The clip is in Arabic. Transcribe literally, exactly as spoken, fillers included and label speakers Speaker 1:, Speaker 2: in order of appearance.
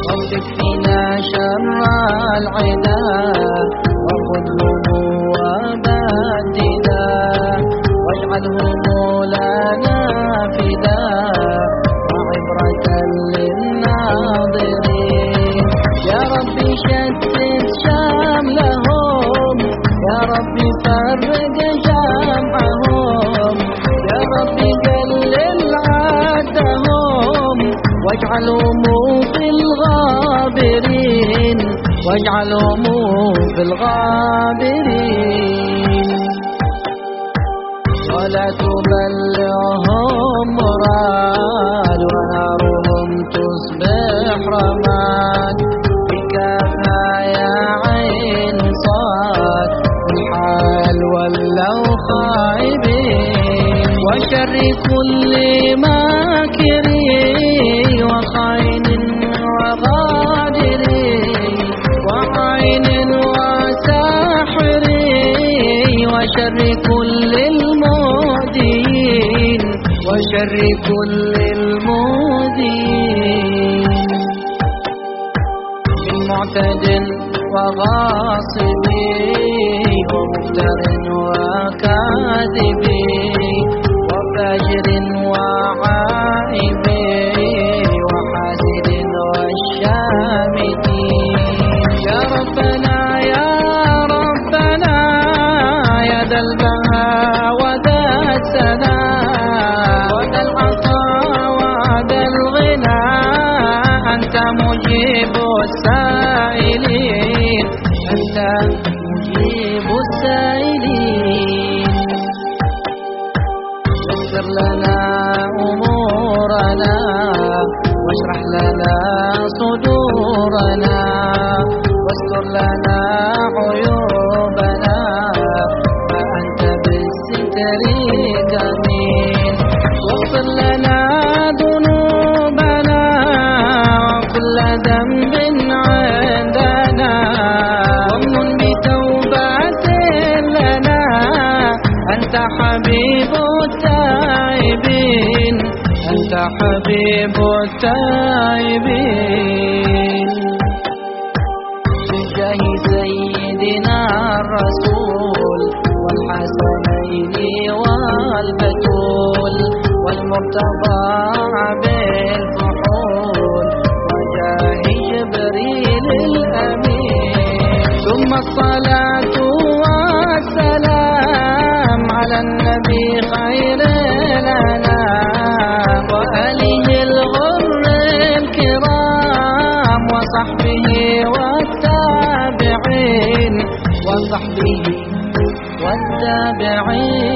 Speaker 1: رب اكفنا شر العداء وخذهم وبدلا واجعلهم لنا فداء وعبرة للناظرين. يا رب شتت شملهم، يا رب فرج جمعهم، يا رب قلل عدهم واجعلهم في الغابرين، واجعلهم في الغابرين. ولا تبلغهم مراد ونارهم تصبح رماد بكافها يا عين صاد والحال ولوا خائبين. وشر كل ماكر وخائن وغادر وعين وساحر وشر كل المودين وشر كل المودين. من معتد وغاصب ومفتر وكاذب وفاجر وعائب وحاسد والشامت. يا ربنا يا ربنا يا ذا البهاء وذا الثناء وذا العطاء وذا الغنى أنت مجيب السائلين، أنت مجيب السائلين. يسر لنا أمورنا واشرح لنا صدورنا واستر لنا عيوبنا فأنت بالستر جميل. واغفر لنا ذنوبنا وكل ذنب عندنا ومن بتوبة لنا أنت حبيب التائبين، أنت حبيب التائبين. بجاه سيدنا الرسول والحسنين والبتول والمرتضى بالفحول وجاه جبريل الأمين. ثم الصلاة والسلام على النبي خير الأنام وآله الغر الكرام وصحبه والتابعين وصحبه والتابعين.